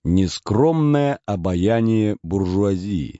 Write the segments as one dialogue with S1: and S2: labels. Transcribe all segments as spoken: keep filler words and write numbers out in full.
S1: Нескромное обаяние буржуазии.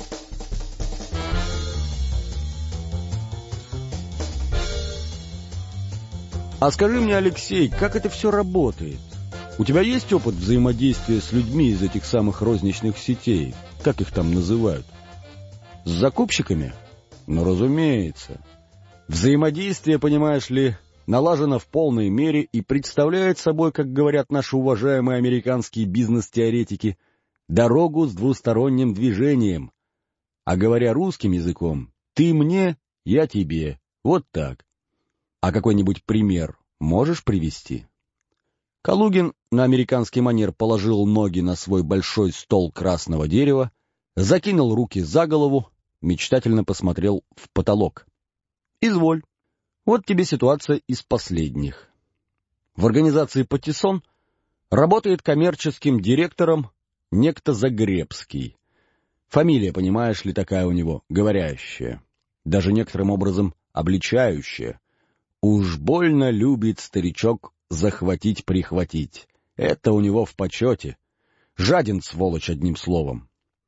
S1: А скажи мне, Алексей, как это все работает? У тебя есть опыт взаимодействия с людьми из этих самых розничных сетей? Как их там называют? С закупщиками? Ну, разумеется. Взаимодействие, понимаешь ли, налажено в полной мере и представляет собой, как говорят наши уважаемые американские бизнес-теоретики, дорогу с двусторонним движением. А говоря русским языком, ты мне, я тебе. Вот так. А какой-нибудь пример можешь привести? Калугин на американский манер положил ноги на свой большой стол красного дерева, закинул руки за голову, мечтательно посмотрел в потолок. Изволь. Вот тебе ситуация из последних. В организации «Патиссон» работает коммерческим директором некто Загребский. Фамилия, понимаешь ли, такая у него, говорящая, даже некоторым образом обличающая. Уж больно любит старичок захватить-прихватить. Это у него в почете. Жаден, сволочь, одним словом.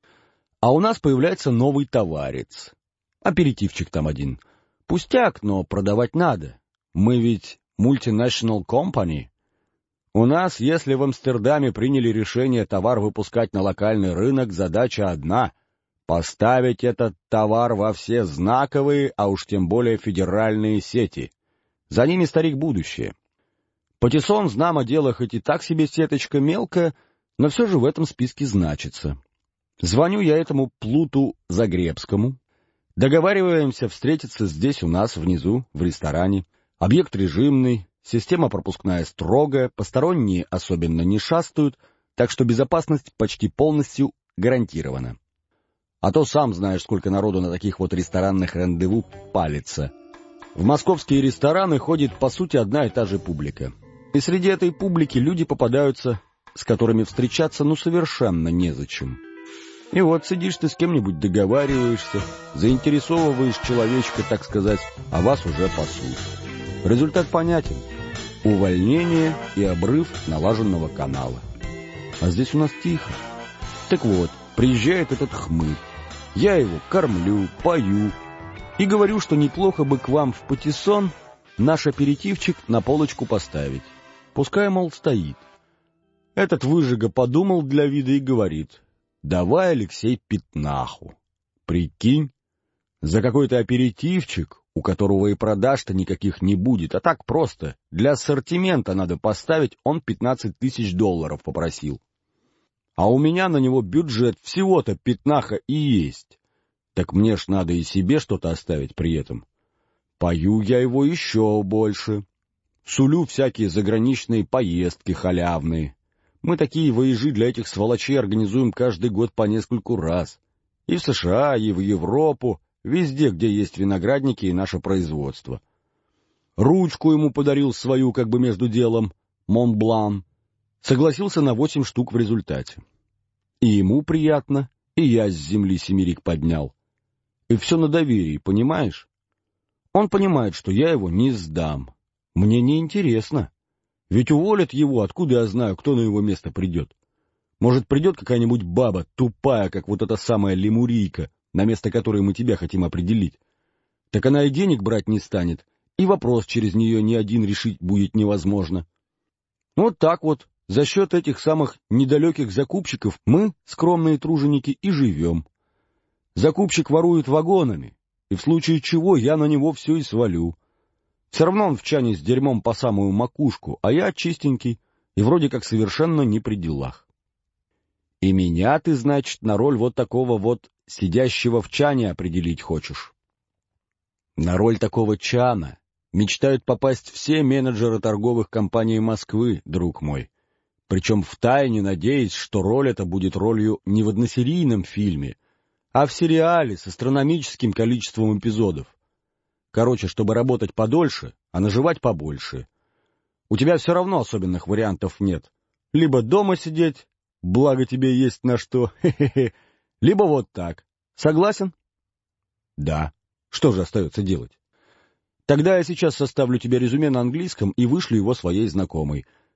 S1: А у нас появляется новый товарец. Аперитивчик там один. Пустяк, но продавать надо. Мы ведь multinational company. У нас, если в Амстердаме приняли решение товар выпускать на локальный рынок, задача одна — поставить этот товар во все знаковые, а уж тем более федеральные сети. За ними, старик, будущее. Патиссон, знамо дело, хоть и так себе сеточка мелкая, но все же в этом списке значится. Звоню я этому плуту Загребскому. Договариваемся встретиться здесь у нас внизу, в ресторане. Объект режимный, система пропускная строгая, посторонние особенно не шастают, так что безопасность почти полностью гарантирована. А то сам знаешь, сколько народу на таких вот ресторанных рандеву палится. В московские рестораны ходит, по сути, одна и та же публика. И среди этой публики люди попадаются, с которыми встречаться ну совершенно незачем. И вот сидишь ты с кем-нибудь, договариваешься, заинтересовываешь человечка, так сказать, а вас уже пасут. Результат понятен. Увольнение и обрыв налаженного канала. А здесь у нас тихо. Так вот, приезжает этот хмырь. Я его кормлю, пою и говорю, что неплохо бы к вам в Патиссон наш аперитивчик на полочку поставить. Пускай, мол, стоит. Этот выжига подумал для вида и говорит: давай, Алексей, пятнаху. Прикинь, за какой-то аперитивчик, у которого и продаж-то никаких не будет, а так просто, для ассортимента надо поставить, он пятнадцать тысяч долларов попросил. А у меня на него бюджет всего-то пятнаха и есть. Так мне ж надо и себе что-то оставить при этом. Пою я его еще больше. Сулю всякие заграничные поездки халявные. Мы такие вояжи для этих сволочей организуем каждый год по нескольку раз. И в США, и в Европу, везде, где есть виноградники и наше производство. Ручку ему подарил свою, как бы между делом, Монблан. Согласился на восемь штук в результате. И ему приятно, и я с земли семерик поднял. И все на доверии, понимаешь? Он понимает, что я его не сдам. Мне не интересно. Ведь уволят его, откуда я знаю, кто на его место придет. Может, придет какая-нибудь баба, тупая, как вот эта самая лемурийка, на место которой мы тебя хотим определить. Так она и денег брать не станет, и вопрос через нее ни один решить будет невозможно. Вот так вот, за счет этих самых недалеких закупщиков мы, скромные труженики, и живем. Закупщик ворует вагонами, и в случае чего я на него все и свалю. Все равно он в чане с дерьмом по самую макушку, а я чистенький и вроде как совершенно не при делах. И меня ты, значит, на роль вот такого вот сидящего в чане определить хочешь? На роль такого чана мечтают попасть все менеджеры торговых компаний Москвы, друг мой. Причем втайне надеясь, что роль эта будет ролью не в односерийном фильме, а в сериале с астрономическим количеством эпизодов. Короче, чтобы работать подольше, а наживать побольше. У тебя все равно особенных вариантов нет. Либо дома сидеть, благо тебе есть на что, хе-хе-хе, либо вот так. Согласен? Да. Что же остается делать? Тогда я сейчас составлю тебе резюме на английском и вышлю его своей знакомой.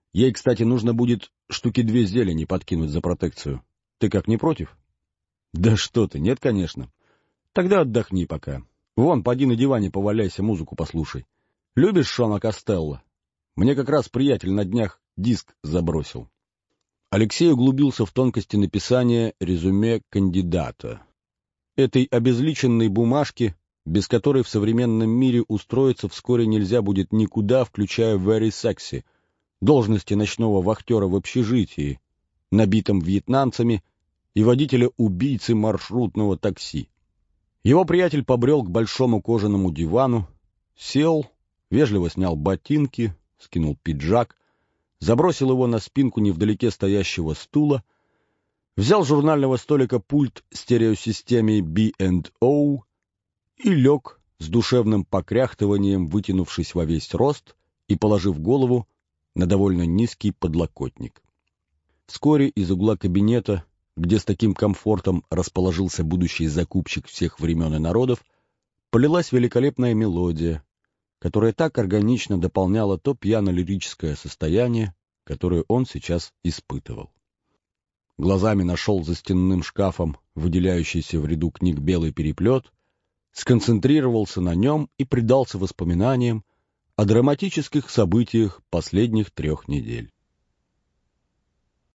S1: Ей, кстати, нужно будет штуки две зелени подкинуть за протекцию. Ты как, не против? Да что ты, нет, конечно. Тогда отдохни пока. Вон, поди на диване поваляйся, музыку послушай. Любишь Шона Костелло? Мне как раз приятель на днях диск забросил. Алексей углубился в тонкости написания резюме кандидата. Этой обезличенной бумажки, без которой в современном мире устроиться вскоре нельзя будет никуда, включая very sexy, должности ночного вахтера в общежитии, набитом вьетнамцами, и водителя-убийцы маршрутного такси. Его приятель побрел к большому кожаному дивану, сел, вежливо снял ботинки, скинул пиджак, забросил его на спинку невдалеке стоящего стула, взял с журнального столика пульт стереосистемой би энд о и лег с душевным покряхтыванием, вытянувшись во весь рост и положив голову на довольно низкий подлокотник. Вскоре из угла кабинета, где с таким комфортом расположился будущий закупщик всех времен и народов, полилась великолепная мелодия, которая так органично дополняла то пьяно-лирическое состояние, которое он сейчас испытывал. Глазами нашел за стенным шкафом выделяющийся в ряду книг белый переплет, сконцентрировался на нем и предался воспоминаниям о драматических событиях последних трех недель.